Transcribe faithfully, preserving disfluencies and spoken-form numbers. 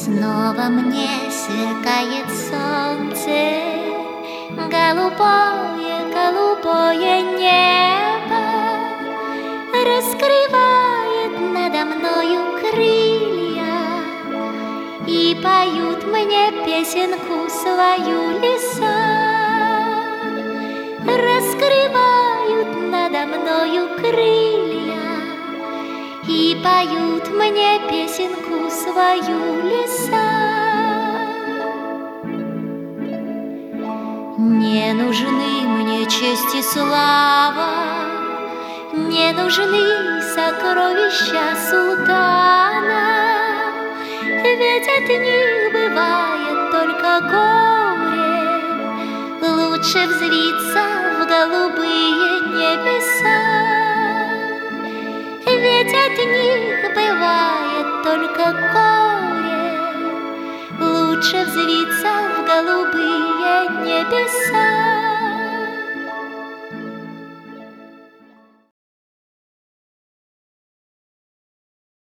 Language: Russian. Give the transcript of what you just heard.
Снова мне сверкает солнце, голубое, голубое небо раскрывает надо мною крылья и поют мне песенку свою леса. Раскрывают надо мною крылья и поют мне песенку свою леса. Не нужны мне честь и слава, не нужны сокровища султана, ведь от них бывает только горе. Лучше взвиться в голубые небеса, ведь от них бывает только горе. Лучше взвиться в голубые небеса.